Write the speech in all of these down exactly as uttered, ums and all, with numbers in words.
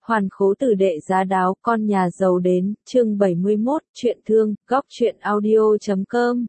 Hoàn khố tử đệ giá đáo, con nhà giàu đến, chương bảy mươi mốt, truyện thương, góc truyện audio chấm com.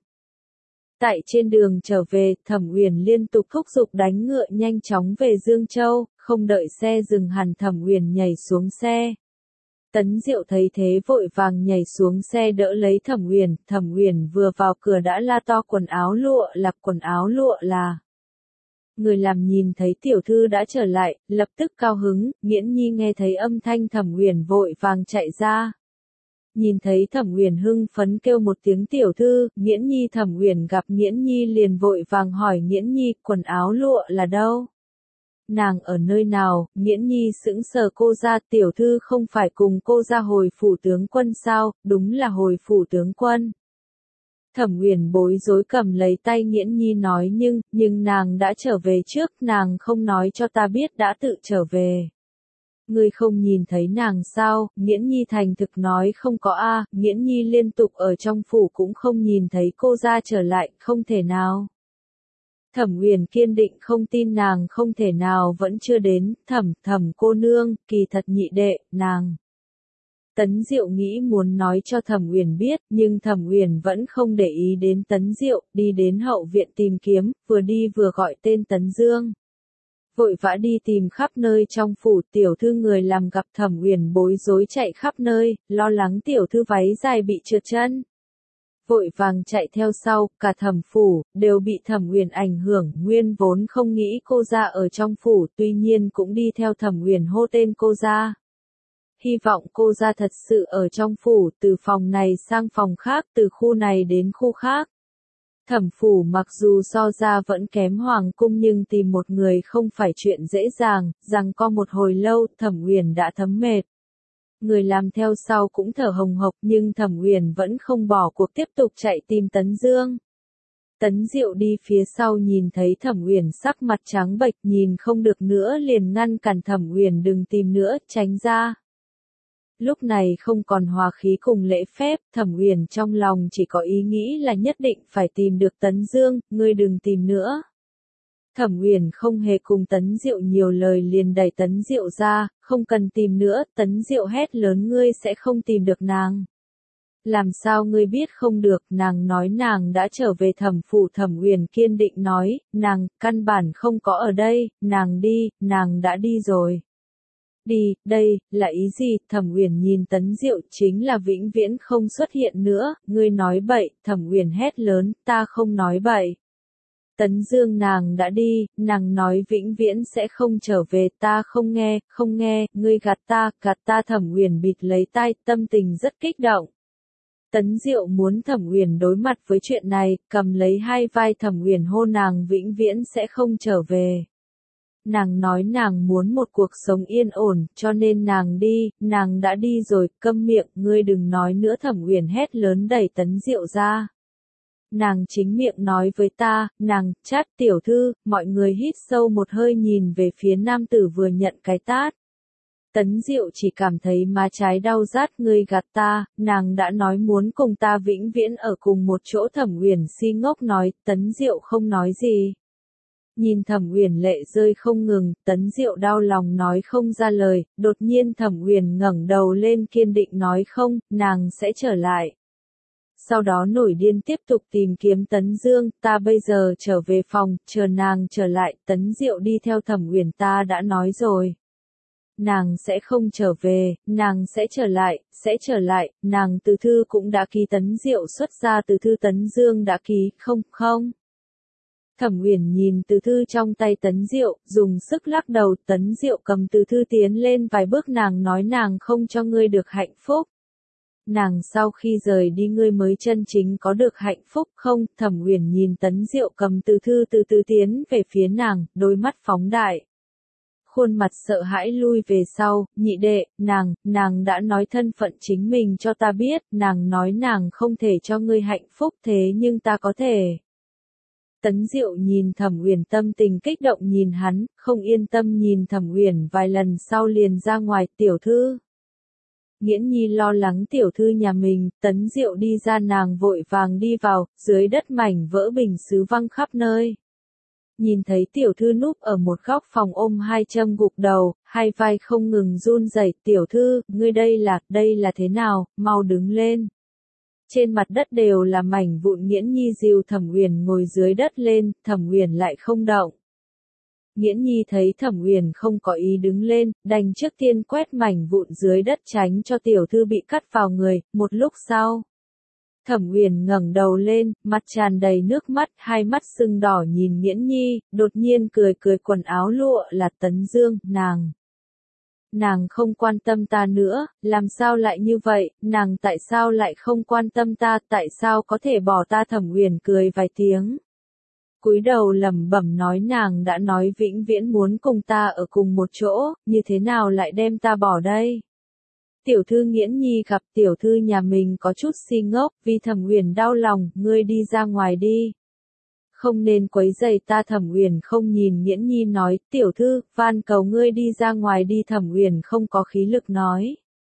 Tại trên đường trở về, Thẩm Uyển liên tục thúc giục đánh ngựa nhanh chóng về Dương Châu, không đợi xe dừng hẳn Thẩm Uyển nhảy xuống xe. Tấn Diệu thấy thế vội vàng nhảy xuống xe đỡ lấy Thẩm Uyển, Thẩm Uyển vừa vào cửa đã la to quần áo lụa là, quần áo lụa là. Người làm nhìn thấy tiểu thư đã trở lại, lập tức cao hứng, Nghiễn Nhi nghe thấy âm thanh Thẩm Uyển vội vàng chạy ra. Nhìn thấy Thẩm Uyển hưng phấn kêu một tiếng tiểu thư, Nghiễn Nhi Thẩm Uyển gặp Nghiễn Nhi liền vội vàng hỏi Nghiễn Nhi, quần áo lụa là đâu? Nàng ở nơi nào? Nghiễn Nhi sững sờ, cô ra, tiểu thư không phải cùng cô ra hồi phủ tướng quân sao? Đúng là hồi phủ tướng quân. Thẩm Uyển bối rối cầm lấy tay Nghiễn Nhi nói nhưng, nhưng nàng đã trở về trước, nàng không nói cho ta biết đã tự trở về. Ngươi không nhìn thấy nàng sao? Nghiễn Nhi thành thực nói không có a, Nghiễn Nhi liên tục ở trong phủ cũng không nhìn thấy cô ra trở lại, không thể nào. Thẩm Uyển kiên định không tin nàng không thể nào vẫn chưa đến, thẩm, thẩm cô nương, kỳ thật nhị đệ, nàng. Tấn Diệu nghĩ muốn nói cho Thẩm Uyển biết, nhưng Thẩm Uyển vẫn không để ý đến Tấn Diệu, đi đến hậu viện tìm kiếm, vừa đi vừa gọi tên Tấn Dương. Vội vã đi tìm khắp nơi trong phủ, tiểu thư người làm gặp Thẩm Uyển bối rối chạy khắp nơi, lo lắng tiểu thư váy dài bị trượt chân. Vội vàng chạy theo sau, cả Thẩm phủ, đều bị Thẩm Uyển ảnh hưởng, nguyên vốn không nghĩ cô ra ở trong phủ, tuy nhiên cũng đi theo Thẩm Uyển hô tên cô ra. Hy vọng cô ra thật sự ở trong phủ, từ phòng này sang phòng khác, từ khu này đến khu khác. Thẩm phủ mặc dù so ra vẫn kém hoàng cung nhưng tìm một người không phải chuyện dễ dàng, rằng có một hồi lâu, Thẩm Uyển đã thấm mệt. Người làm theo sau cũng thở hồng hộc nhưng Thẩm Uyển vẫn không bỏ cuộc tiếp tục chạy tìm Tấn Dương. Tấn Diệu đi phía sau nhìn thấy Thẩm Uyển sắc mặt trắng bệch nhìn không được nữa liền ngăn cản Thẩm Uyển đừng tìm nữa, tránh ra. Lúc này không còn hòa khí cùng lễ phép, Thẩm Uyển trong lòng chỉ có ý nghĩ là nhất định phải tìm được Tấn Dương, ngươi đừng tìm nữa. Thẩm Uyển không hề cùng Tấn Diệu nhiều lời liền đẩy Tấn Diệu ra, không cần tìm nữa, Tấn Diệu hét lớn ngươi sẽ không tìm được nàng. Làm sao ngươi biết không được, nàng nói nàng đã trở về Thẩm phủ. Thẩm Uyển kiên định nói, nàng, căn bản không có ở đây, nàng đi, nàng đã đi rồi. Đi, đây, là ý gì? Thẩm Uyển nhìn Tấn Diệu, chính là vĩnh viễn không xuất hiện nữa, ngươi nói bậy, Thẩm Uyển hét lớn, ta không nói bậy. Tấn Dương nàng đã đi, nàng nói vĩnh viễn sẽ không trở về, ta không nghe, không nghe, ngươi gạt ta, gạt ta. Thẩm Uyển bịt lấy tai, tâm tình rất kích động. Tấn Diệu muốn Thẩm Uyển đối mặt với chuyện này, cầm lấy hai vai Thẩm Uyển hô nàng vĩnh viễn sẽ không trở về. Nàng nói nàng muốn một cuộc sống yên ổn, cho nên nàng đi, nàng đã đi rồi, câm miệng, ngươi đừng nói nữa. Thẩm Uyển hét lớn đẩy Tấn Diệu ra. Nàng chính miệng nói với ta, nàng, chát tiểu thư, mọi người hít sâu một hơi nhìn về phía nam tử vừa nhận cái tát. Tấn Diệu chỉ cảm thấy má trái đau rát, ngươi gạt ta, nàng đã nói muốn cùng ta vĩnh viễn ở cùng một chỗ. Thẩm Uyển si ngốc nói, Tấn Diệu không nói gì. Nhìn Thẩm Uyển lệ rơi không ngừng, Tấn Diệu đau lòng nói không ra lời, đột nhiên Thẩm Uyển ngẩng đầu lên kiên định nói không, nàng sẽ trở lại. Sau đó nổi điên tiếp tục tìm kiếm Tấn Dương, ta bây giờ trở về phòng, chờ nàng trở lại. Tấn Diệu đi theo Thẩm Uyển, ta đã nói rồi. Nàng sẽ không trở về, nàng sẽ trở lại, sẽ trở lại, nàng từ thư cũng đã ký. Tấn Diệu xuất ra từ thư, Tấn Dương đã ký, không, không. Thẩm Uyển nhìn từ thư trong tay Tấn Diệu, dùng sức lắc đầu. Tấn Diệu cầm từ thư tiến lên vài bước, nàng nói nàng không cho ngươi được hạnh phúc. Nàng sau khi rời đi ngươi mới chân chính có được hạnh phúc không? Thẩm Uyển nhìn Tấn Diệu cầm từ thư từ từ tiến về phía nàng, đôi mắt phóng đại. Khuôn mặt sợ hãi lui về sau, nhị đệ, nàng, nàng đã nói thân phận chính mình cho ta biết, nàng nói nàng không thể cho ngươi hạnh phúc thế nhưng ta có thể. Tấn Diệu nhìn Thẩm Uyển tâm tình kích động nhìn hắn, không yên tâm nhìn Thẩm Uyển vài lần sau liền ra ngoài, tiểu thư. Nghiễn Nhi lo lắng tiểu thư nhà mình, Tấn Diệu đi ra nàng vội vàng đi vào, dưới đất mảnh vỡ bình sứ văng khắp nơi. nhìn thấy tiểu thư núp ở một góc phòng ôm hai châm gục đầu, hai vai không ngừng run rẩy, tiểu thư, ngươi đây là, đây là thế nào, mau đứng lên. Trên mặt đất đều là mảnh vụn. Nghiễn Nhi dìu Thẩm Uyển ngồi dưới đất lên, Thẩm Uyển lại không động. Nghiễn Nhi thấy Thẩm Uyển không có ý đứng lên, đành trước tiên quét mảnh vụn dưới đất tránh cho tiểu thư bị cắt vào người, một lúc sau. Thẩm Uyển ngẩng đầu lên, mặt tràn đầy nước mắt, hai mắt sưng đỏ nhìn Nghiễn Nhi, đột nhiên cười cười quần áo lụa là Tấn Dương, nàng. Nàng không quan tâm ta nữa, làm sao lại như vậy, nàng tại sao lại không quan tâm ta, tại sao có thể bỏ ta. Thẩm Uyển cười vài tiếng. Cúi đầu lẩm bẩm nói nàng đã nói vĩnh viễn muốn cùng ta ở cùng một chỗ, như thế nào lại đem ta bỏ đây. Tiểu thư Nghiễn Nhi gặp tiểu thư nhà mình có chút si ngốc, vì Thẩm Uyển đau lòng, ngươi đi ra ngoài đi. Không nên quấy rầy ta. Thẩm Uyển không nhìn Nghiễn Nhi nói, tiểu thư, van cầu ngươi đi ra ngoài đi. Thẩm Uyển không có khí lực nói.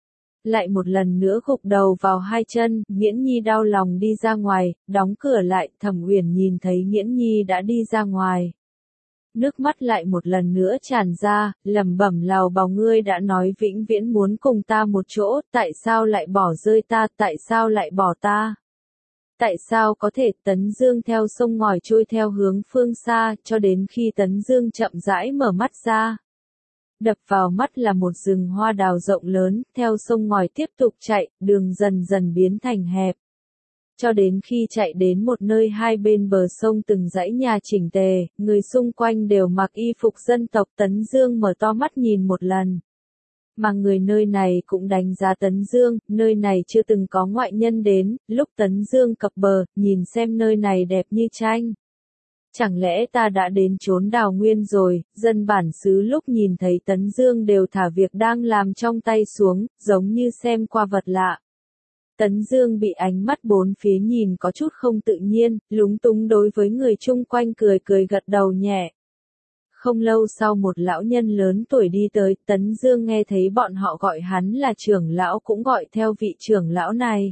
Lại một lần nữa gục đầu vào hai chân, Nghiễn Nhi đau lòng đi ra ngoài, đóng cửa lại, Thẩm Uyển nhìn thấy Nghiễn Nhi đã đi ra ngoài. Nước mắt lại một lần nữa tràn ra, lẩm bẩm lào bào ngươi đã nói vĩnh viễn muốn cùng ta một chỗ, tại sao lại bỏ rơi ta, tại sao lại bỏ ta? Tại sao có thể? Tấn Dương theo sông ngòi trôi theo hướng phương xa, cho đến khi Tấn Dương chậm rãi mở mắt ra. Đập vào mắt là một rừng hoa đào rộng lớn, theo sông ngòi tiếp tục chạy, đường dần dần biến thành hẹp. Cho đến khi chạy đến một nơi hai bên bờ sông từng dãy nhà chỉnh tề, người xung quanh đều mặc y phục dân tộc. Tấn Dương mở to mắt nhìn một lần. Mà người nơi này cũng đánh giá Tấn Dương, nơi này chưa từng có ngoại nhân đến, lúc Tấn Dương cập bờ, nhìn xem nơi này đẹp như tranh. Chẳng lẽ ta đã đến chốn đào nguyên rồi, dân bản xứ lúc nhìn thấy Tấn Dương đều thả việc đang làm trong tay xuống, giống như xem qua vật lạ. Tấn Dương bị ánh mắt bốn phía nhìn có chút không tự nhiên, lúng túng đối với người chung quanh cười cười gật đầu nhẹ. Không lâu sau một lão nhân lớn tuổi đi tới, Tấn Dương nghe thấy bọn họ gọi hắn là trưởng lão cũng gọi theo vị trưởng lão này.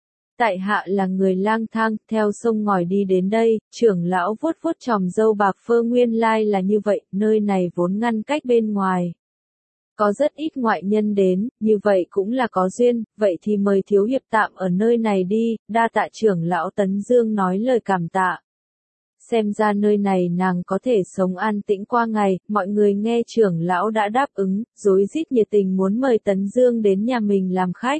Tại hạ là người lang thang, theo sông ngòi đi đến đây, trưởng lão vuốt vuốt chòm râu bạc phơ nguyên lai là như vậy, nơi này vốn ngăn cách bên ngoài. Có rất ít ngoại nhân đến, như vậy cũng là có duyên, vậy thì mời thiếu hiệp tạm ở nơi này đi, đa tạ trưởng lão. Tấn Dương nói lời cảm tạ. Xem ra nơi này nàng có thể sống an tĩnh qua ngày, mọi người nghe trưởng lão đã đáp ứng, rối rít nhiệt tình muốn mời Tấn Dương đến nhà mình làm khách.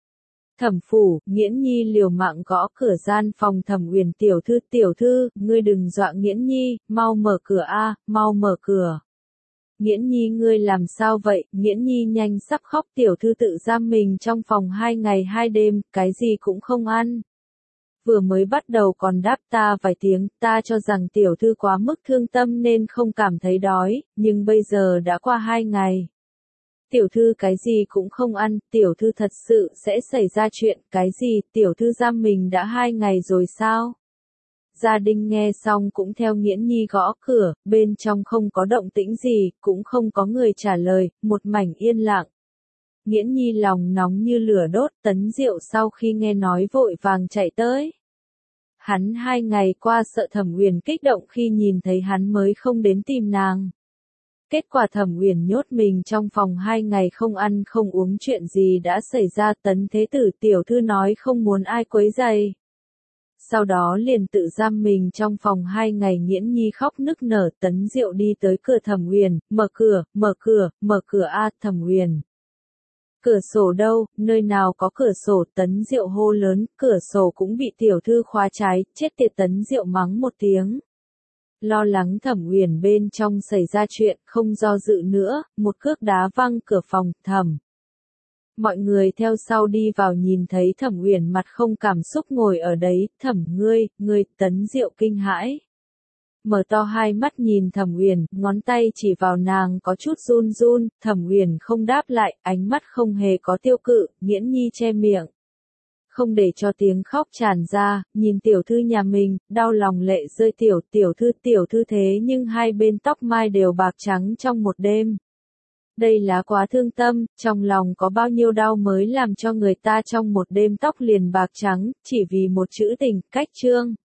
Thẩm phủ, Nghiễn Nhi liều mạng gõ cửa gian phòng Thẩm Uyển, tiểu thư, tiểu thư, ngươi đừng dọa Nghiễn Nhi, mau mở cửa a, mau mở cửa. Nghiễn Nhi ngươi làm sao vậy? Nghiễn Nhi nhanh sắp khóc. Tiểu thư tự giam mình trong phòng hai ngày hai đêm, cái gì cũng không ăn. Vừa mới bắt đầu còn đáp ta vài tiếng, ta cho rằng tiểu thư quá mức thương tâm nên không cảm thấy đói, nhưng bây giờ đã qua hai ngày. Tiểu thư cái gì cũng không ăn, tiểu thư thật sự sẽ xảy ra chuyện, cái gì, tiểu thư giam mình đã hai ngày rồi sao? Gia đình nghe xong cũng theo Nghiễn Nhi gõ cửa, bên trong không có động tĩnh gì, cũng không có người trả lời, một mảnh yên lặng. Nghiễn Nhi lòng nóng như lửa đốt. Tấn Diệu sau khi nghe nói vội vàng chạy tới. Hắn hai ngày qua sợ Thẩm Uyển kích động khi nhìn thấy hắn mới không đến tìm nàng. Kết quả Thẩm Uyển nhốt mình trong phòng hai ngày không ăn không uống, chuyện gì đã xảy ra? Tấn Thế Tử tiểu thư nói không muốn ai quấy rầy. Sau đó liền tự giam mình trong phòng hai ngày. Nghiễn Nhi khóc nức nở. Tấn Diệu đi tới cửa Thẩm Uyển, mở cửa, mở cửa, mở cửa a. Thẩm Uyển. Cửa sổ đâu, nơi nào có cửa sổ? Tấn Diệu hô lớn, cửa sổ cũng bị tiểu thư khóa trái, chết tiệt. Tấn Diệu mắng một tiếng. Lo lắng Thẩm Uyển bên trong xảy ra chuyện, không do dự nữa, một cước đá văng cửa phòng. Thẩm. Mọi người theo sau đi vào nhìn thấy Thẩm Uyển mặt không cảm xúc ngồi ở đấy. Thẩm ngươi, ngươi. Tấn Diệu kinh hãi. Mở to hai mắt nhìn Thẩm Uyển, ngón tay chỉ vào nàng có chút run run. Thẩm Uyển không đáp lại, ánh mắt không hề có tiêu cự. Nghiễn Nhi che miệng, không để cho tiếng khóc tràn ra, nhìn tiểu thư nhà mình, đau lòng lệ rơi. Tiểu, tiểu thư, tiểu thư thế nhưng hai bên tóc mai đều bạc trắng trong một đêm. Đây là quá thương tâm, trong lòng có bao nhiêu đau mới làm cho người ta trong một đêm tóc liền bạc trắng, chỉ vì một chữ tình, cách chương.